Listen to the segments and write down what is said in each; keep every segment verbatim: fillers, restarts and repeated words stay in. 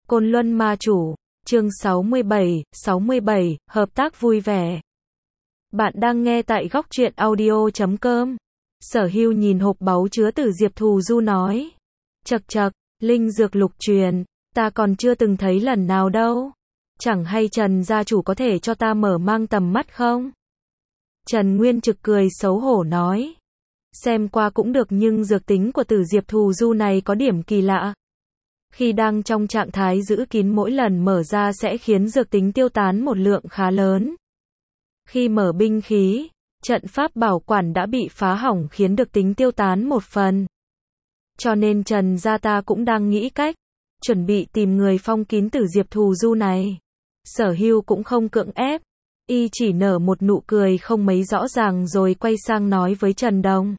Côn Luân Ma Chủ, chương sáu mươi bảy, sáu mươi bảy, hợp tác vui vẻ. Bạn đang nghe tại góc truyện audio chấm com. Sở Hưu nhìn hộp báu chứa từ Diệp Thù Du nói. Chậc chậc, linh dược lục truyền, ta còn chưa từng thấy lần nào đâu. Chẳng hay Trần gia chủ có thể cho ta mở mang tầm mắt không? Trần Nguyên Trực cười xấu hổ nói. Xem qua cũng được, nhưng dược tính của từ Diệp Thù Du này có điểm kỳ lạ. Khi đang trong trạng thái giữ kín, mỗi lần mở ra sẽ khiến dược tính tiêu tán một lượng khá lớn. Khi mở binh khí, trận pháp bảo quản đã bị phá hỏng khiến dược tính tiêu tán một phần. Cho nên Trần gia ta cũng đang nghĩ cách, chuẩn bị tìm người phong kín từ Diệp Thù Du này. Sở Hưu cũng không cưỡng ép, y chỉ nở một nụ cười không mấy rõ ràng rồi quay sang nói với Trần Đồng.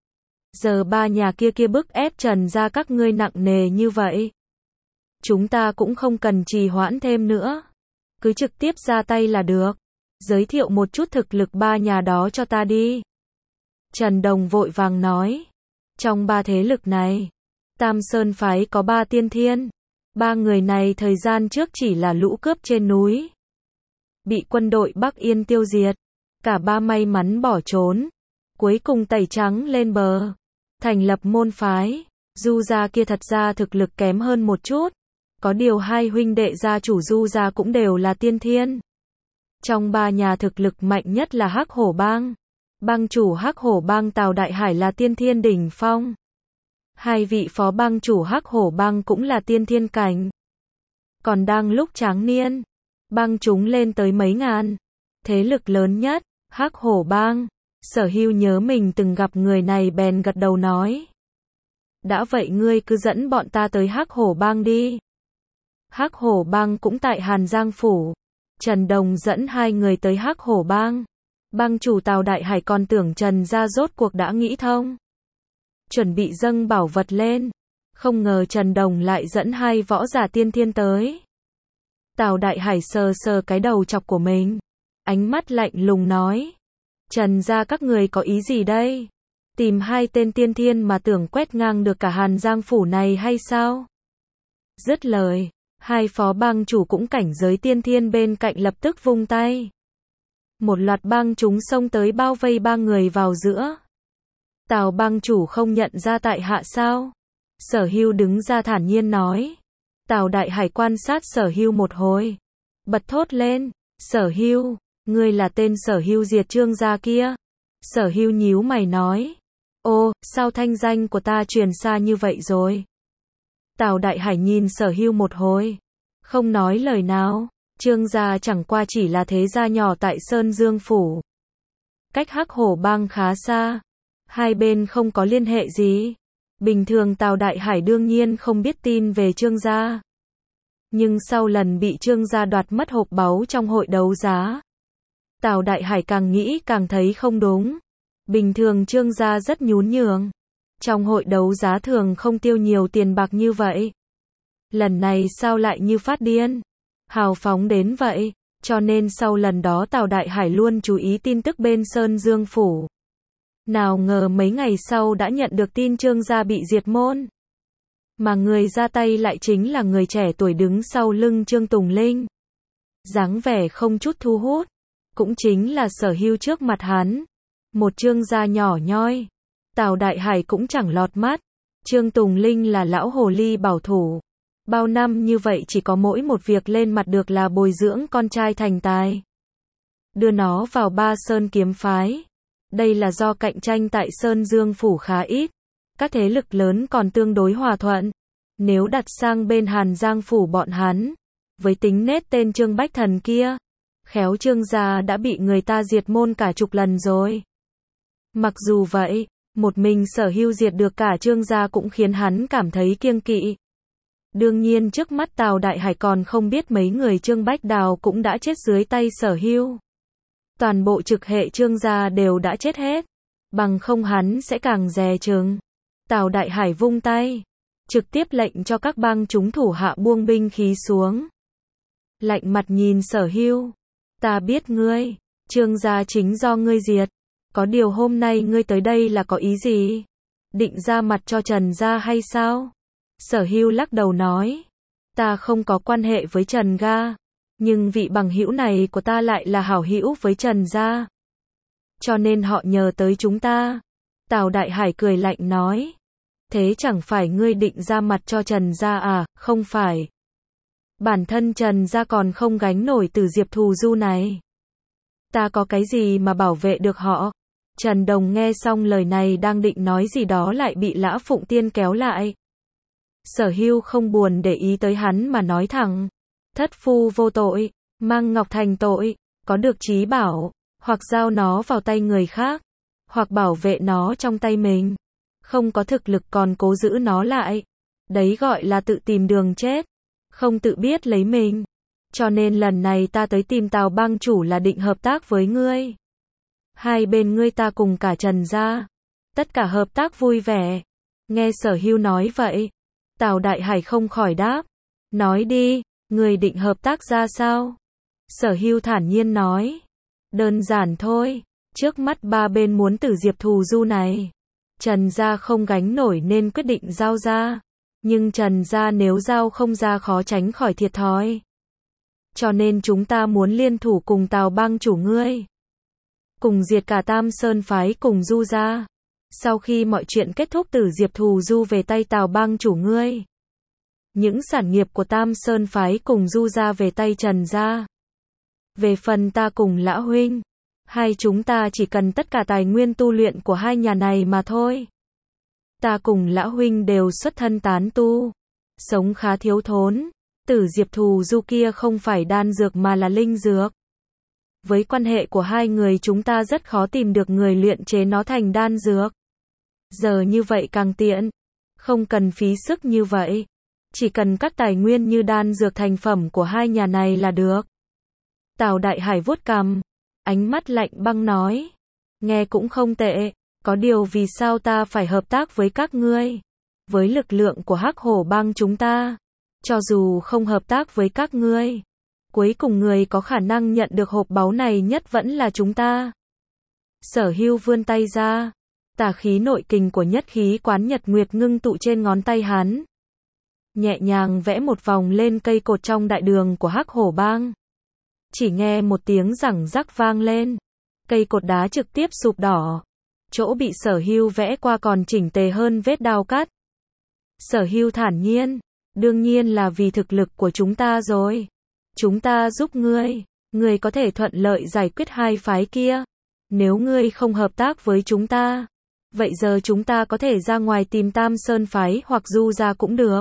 Giờ ba nhà kia kia bức ép Trần gia các ngươi nặng nề như vậy. Chúng ta cũng không cần trì hoãn thêm nữa. Cứ trực tiếp ra tay là được. Giới thiệu một chút thực lực ba nhà đó cho ta đi. Trần Đồng vội vàng nói. Trong ba thế lực này, Tam Sơn phái có ba tiên thiên. Ba người này thời gian trước chỉ là lũ cướp trên núi, bị quân đội Bắc Yên tiêu diệt. Cả ba may mắn bỏ trốn, cuối cùng tẩy trắng lên bờ, thành lập môn phái. Du gia kia thật ra thực lực kém hơn một chút. Có điều hai huynh đệ gia chủ Du gia cũng đều là tiên thiên. Trong ba nhà thực lực mạnh nhất là Hắc Hổ Bang. Bang chủ Hắc Hổ Bang Tào Đại Hải là tiên thiên đỉnh phong. Hai vị phó bang chủ Hắc Hổ Bang cũng là tiên thiên cảnh. Còn đang lúc tráng niên, bang chúng lên tới mấy ngàn. Thế lực lớn nhất, Hắc Hổ Bang. Sở Hưu nhớ mình từng gặp người này bèn gật đầu nói. Đã vậy ngươi cứ dẫn bọn ta tới Hắc Hổ Bang đi. Hắc Hổ Bang cũng tại Hàn Giang Phủ. Trần Đồng dẫn hai người tới Hắc Hổ Bang. Bang chủ Tào Đại Hải còn tưởng Trần gia rốt cuộc đã nghĩ thông, chuẩn bị dâng bảo vật lên. Không ngờ Trần Đồng lại dẫn hai võ giả tiên thiên tới. Tào Đại Hải sờ sờ cái đầu chọc của mình, ánh mắt lạnh lùng nói. Trần gia các người có ý gì đây? Tìm hai tên tiên thiên mà tưởng quét ngang được cả Hàn Giang Phủ này hay sao? Dứt lời, hai phó bang chủ cũng cảnh giới tiên thiên bên cạnh lập tức vung tay. Một loạt bang chúng xông tới bao vây ba người vào giữa. Tào bang chủ không nhận ra tại hạ sao? Sở Hưu đứng ra thản nhiên nói. Tào Đại Hải quan sát Sở Hưu một hồi, bật thốt lên. Sở Hưu, ngươi là tên Sở Hưu diệt Trương gia kia? Sở Hưu nhíu mày nói. Ô, sao thanh danh của ta truyền xa như vậy rồi? Tào Đại Hải nhìn Sở Hưu một hồi, không nói lời nào. Trương gia chẳng qua chỉ là thế gia nhỏ tại Sơn Dương Phủ, cách Hắc Hổ Bang khá xa, hai bên không có liên hệ gì. Bình thường Tào Đại Hải đương nhiên không biết tin về Trương gia. Nhưng sau lần bị Trương gia đoạt mất hộp báu trong hội đấu giá, Tào Đại Hải càng nghĩ càng thấy không đúng. Bình thường Trương gia rất nhún nhường, trong hội đấu giá thường không tiêu nhiều tiền bạc như vậy. Lần này sao lại như phát điên, hào phóng đến vậy? Cho nên sau lần đó Tào Đại Hải luôn chú ý tin tức bên Sơn Dương Phủ. Nào ngờ mấy ngày sau đã nhận được tin Trương gia bị diệt môn. Mà người ra tay lại chính là người trẻ tuổi đứng sau lưng Trương Tùng Linh. Dáng vẻ không chút thu hút, cũng chính là Sở Hưu trước mặt hắn. Một Trương gia nhỏ nhoi, Tào Đại Hải cũng chẳng lọt mắt. Trương Tùng Linh là lão hồ ly bảo thủ. Bao năm như vậy chỉ có mỗi một việc lên mặt được là bồi dưỡng con trai thành tài, đưa nó vào Ba Sơn kiếm phái. Đây là do cạnh tranh tại Sơn Dương Phủ khá ít, các thế lực lớn còn tương đối hòa thuận. Nếu đặt sang bên Hàn Giang Phủ bọn hắn, với tính nết tên Trương Bách Thần kia, khéo Trương gia đã bị người ta diệt môn cả chục lần rồi. Mặc dù vậy, một mình Sở Hưu diệt được cả Trương gia cũng khiến hắn cảm thấy kiêng kỵ. Đương nhiên trước mắt Tào Đại Hải còn không biết mấy người Trương Bách Đào cũng đã chết dưới tay Sở Hưu. Toàn bộ trực hệ Trương gia đều đã chết hết, bằng không hắn sẽ càng dè chừng. Tào Đại Hải vung tay, trực tiếp lệnh cho các bang chúng thủ hạ buông binh khí xuống. Lạnh mặt nhìn Sở Hưu. Ta biết ngươi, Trương gia chính do ngươi diệt. Có điều hôm nay ngươi tới đây là có ý gì? Định ra mặt cho Trần gia hay sao? Sở Hưu lắc đầu nói. Ta không có quan hệ với Trần gia, nhưng vị bằng hữu này của ta lại là hảo hữu với Trần gia. Cho nên họ nhờ tới chúng ta. Tào Đại Hải cười lạnh nói. Thế chẳng phải ngươi định ra mặt cho Trần gia à, không phải. Bản thân Trần gia còn không gánh nổi từ Diệp Thù Du này. Ta có cái gì mà bảo vệ được họ? Trần Đồng nghe xong lời này đang định nói gì đó lại bị Lã Phụng Tiên kéo lại. Sở Hưu không buồn để ý tới hắn mà nói thẳng. Thất phu vô tội, mang ngọc thành tội, có được chí bảo, hoặc giao nó vào tay người khác, hoặc bảo vệ nó trong tay mình. Không có thực lực còn cố giữ nó lại. Đấy gọi là tự tìm đường chết, không tự biết lấy mình. Cho nên lần này ta tới tìm Tào bang chủ là định hợp tác với ngươi. Hai bên ngươi ta cùng cả Trần gia, tất cả hợp tác vui vẻ. Nghe Sở Hưu nói vậy, Tào Đại Hải không khỏi đáp. Nói đi, ngươi định hợp tác ra sao? Sở Hưu thản nhiên nói. Đơn giản thôi, trước mắt ba bên muốn từ Diệp Thù Du này. Trần gia không gánh nổi nên quyết định giao ra. Nhưng Trần gia nếu giao không ra khó tránh khỏi thiệt thòi. Cho nên chúng ta muốn liên thủ cùng Tào bang chủ ngươi. Cùng diệt cả Tam Sơn phái cùng Du gia. Sau khi mọi chuyện kết thúc từ Diệp Thù Du về tay Tào bang chủ ngươi. Những sản nghiệp của Tam Sơn phái cùng Du gia về tay Trần gia. Về phần ta cùng Lã huynh, hai chúng ta chỉ cần tất cả tài nguyên tu luyện của hai nhà này mà thôi. Ta cùng Lã huynh đều xuất thân tán tu, sống khá thiếu thốn. Tử Diệp Thù Du kia không phải đan dược mà là linh dược. Với quan hệ của hai người chúng ta rất khó tìm được người luyện chế nó thành đan dược. Giờ như vậy càng tiện, không cần phí sức như vậy. Chỉ cần các tài nguyên như đan dược thành phẩm của hai nhà này là được. Tào Đại Hải vuốt cằm, ánh mắt lạnh băng nói. Nghe cũng không tệ, có điều vì sao ta phải hợp tác với các ngươi? Với lực lượng của Hắc Hổ bang chúng ta, cho dù không hợp tác với các ngươi, cuối cùng người có khả năng nhận được hộp báu này nhất vẫn là chúng ta. Sở Hưu vươn tay ra, tà khí nội kình của nhất khí quán nhật nguyệt ngưng tụ trên ngón tay hắn. Nhẹ nhàng vẽ một vòng lên cây cột trong đại đường của Hắc Hổ bang. Chỉ nghe một tiếng rẳng rắc vang lên, cây cột đá trực tiếp sụp đỏ. Chỗ bị Sở Hưu vẽ qua còn chỉnh tề hơn vết đao cắt. Sở Hưu thản nhiên, đương nhiên là vì thực lực của chúng ta rồi. Chúng ta giúp ngươi, ngươi có thể thuận lợi giải quyết hai phái kia. Nếu ngươi không hợp tác với chúng ta, vậy giờ chúng ta có thể ra ngoài tìm Tam Sơn phái hoặc Du gia cũng được.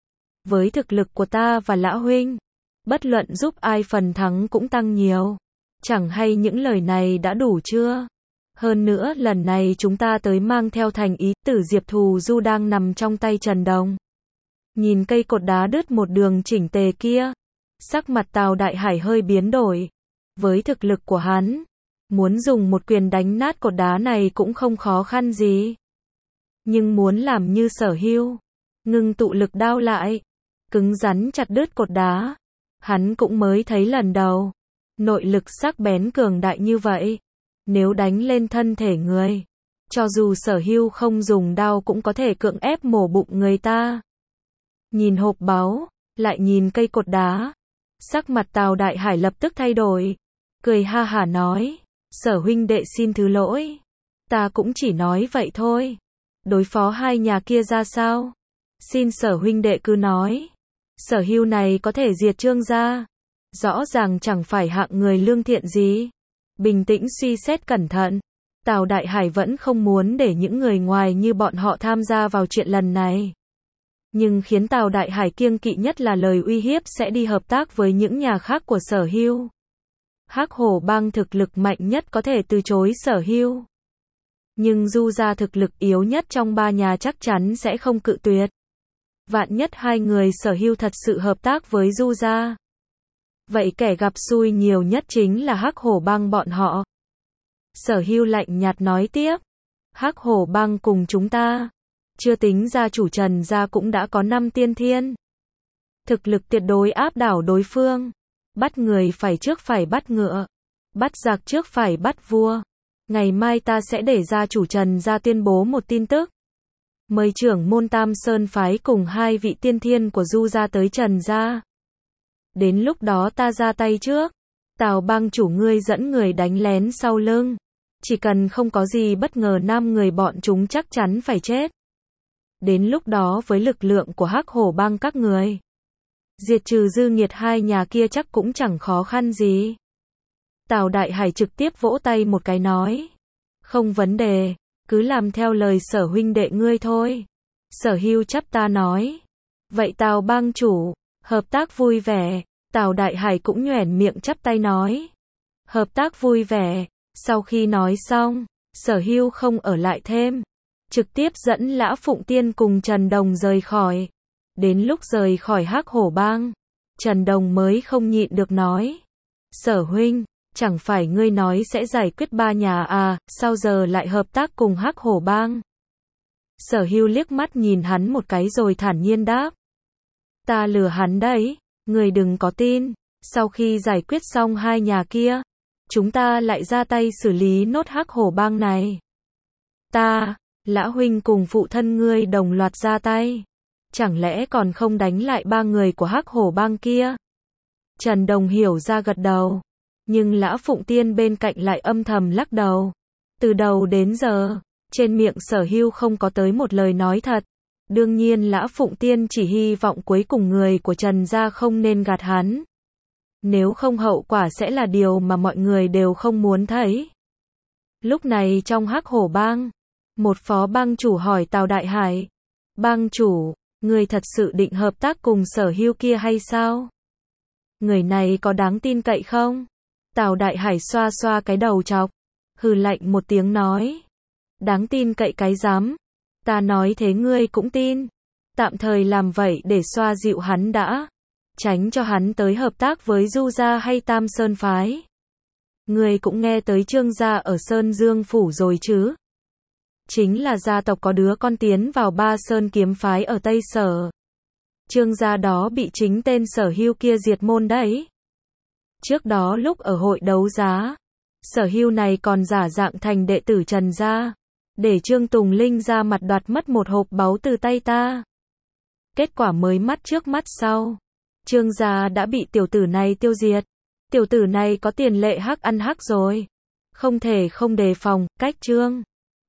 Với thực lực của ta và Lã huynh, bất luận giúp ai phần thắng cũng tăng nhiều. Chẳng hay những lời này đã đủ chưa? Hơn nữa lần này chúng ta tới mang theo thành ý. Tử Diệp Thù Du đang nằm trong tay Trần Đồng. Nhìn cây cột đá đứt một đường chỉnh tề kia, sắc mặt Tào Đại Hải hơi biến đổi. Với thực lực của hắn, muốn dùng một quyền đánh nát cột đá này cũng không khó khăn gì. Nhưng muốn làm như Sở Hưu, ngưng tụ lực đao lại, cứng rắn chặt đứt cột đá, hắn cũng mới thấy lần đầu. Nội lực sắc bén cường đại như vậy, nếu đánh lên thân thể người, cho dù Sở Hưu không dùng đao cũng có thể cưỡng ép mổ bụng người ta. Nhìn hộp báu, lại nhìn cây cột đá, sắc mặt Tào Đại Hải lập tức thay đổi, cười ha hả nói, Sở huynh đệ xin thứ lỗi, ta cũng chỉ nói vậy thôi. Đối phó hai nhà kia ra sao? Xin Sở huynh đệ cứ nói. Sở Hưu này có thể diệt Trương gia, rõ ràng chẳng phải hạng người lương thiện gì. Bình tĩnh suy xét cẩn thận, Tào Đại Hải vẫn không muốn để những người ngoài như bọn họ tham gia vào chuyện lần này. Nhưng khiến Tào Đại Hải kiêng kỵ nhất là lời uy hiếp sẽ đi hợp tác với những nhà khác của Sở Hưu. Hắc Hổ bang thực lực mạnh nhất có thể từ chối Sở Hưu. Nhưng Du gia thực lực yếu nhất trong ba nhà chắc chắn sẽ không cự tuyệt. Vạn nhất hai người Sở Hưu thật sự hợp tác với Du gia, vậy kẻ gặp xui nhiều nhất chính là Hắc Hổ bang bọn họ. Sở Hưu lạnh nhạt nói tiếp, Hắc Hổ bang cùng chúng ta, chưa tính gia chủ Trần gia cũng đã có năm tiên thiên. Thực lực tuyệt đối áp đảo đối phương. Bắt người phải trước phải bắt ngựa, bắt giặc trước phải bắt vua. Ngày mai ta sẽ để gia chủ Trần gia tuyên bố một tin tức. mời trưởng môn Tam Sơn phái cùng hai vị tiên thiên của Du gia tới Trần gia. Đến lúc đó ta ra tay trước. Tào bang chủ ngươi dẫn người đánh lén sau lưng. Chỉ cần không có gì bất ngờ năm người bọn chúng chắc chắn phải chết. Đến lúc đó với lực lượng của Hắc Hổ bang các người, diệt trừ dư nghiệt hai nhà kia chắc cũng chẳng khó khăn gì. Tào Đại Hải trực tiếp vỗ tay một cái nói. Không vấn đề, cứ làm theo lời Sở huynh đệ ngươi thôi. Sở Hưu chắp ta nói. Vậy Tào bang chủ, hợp tác vui vẻ. Tào Đại Hải cũng nhoẻn miệng chắp tay nói. Hợp tác vui vẻ. Sau khi nói xong, Sở Hưu không ở lại thêm, trực tiếp dẫn Lã Phụng Tiên cùng Trần Đồng rời khỏi. Đến lúc rời khỏi Hắc Hổ bang, Trần Đồng mới không nhịn được nói. Sở huynh, chẳng phải ngươi nói sẽ giải quyết ba nhà à, sao giờ lại hợp tác cùng Hắc Hổ bang? Sở Hưu liếc mắt nhìn hắn một cái rồi thản nhiên đáp. Ta lừa hắn đấy, ngươi đừng có tin, sau khi giải quyết xong hai nhà kia, chúng ta lại ra tay xử lý nốt Hắc Hổ bang này. Ta, Lã huynh cùng phụ thân ngươi đồng loạt ra tay, chẳng lẽ còn không đánh lại ba người của Hắc Hổ bang kia? Trần Đồng hiểu ra gật đầu, nhưng Lã Phụng Tiên bên cạnh lại âm thầm lắc đầu. Từ đầu đến giờ, trên miệng Sở Hưu không có tới một lời nói thật. Đương nhiên Lã Phụng Tiên chỉ hy vọng cuối cùng người của Trần gia không nên gạt hắn. Nếu không hậu quả sẽ là điều mà mọi người đều không muốn thấy. Lúc này trong Hắc Hổ bang, một phó bang chủ hỏi Tào Đại Hải. Bang chủ, người thật sự định hợp tác cùng Sở Hưu kia hay sao? Người này có đáng tin cậy không? Tào Đại Hải xoa xoa cái đầu chọc, hừ lạnh một tiếng nói. Đáng tin cậy cái rắm, ta nói thế ngươi cũng tin. Tạm thời làm vậy để xoa dịu hắn đã, tránh cho hắn tới hợp tác với Du gia hay Tam Sơn phái. Ngươi cũng nghe tới Trương gia ở Sơn Dương phủ rồi chứ? Chính là gia tộc có đứa con tiến vào Ba Sơn kiếm phái ở Tây Sở. Trương gia đó bị chính tên Sở Hưu kia diệt môn đấy. Trước đó lúc ở hội đấu giá, Sở Hưu này còn giả dạng thành đệ tử Trần gia, để Trương Tùng Linh ra mặt đoạt mất một hộp báu từ tay ta. Kết quả mới mắt trước mắt sau, Trương gia đã bị tiểu tử này tiêu diệt. Tiểu tử này có tiền lệ hắc ăn hắc rồi, không thể không đề phòng. Cách Trương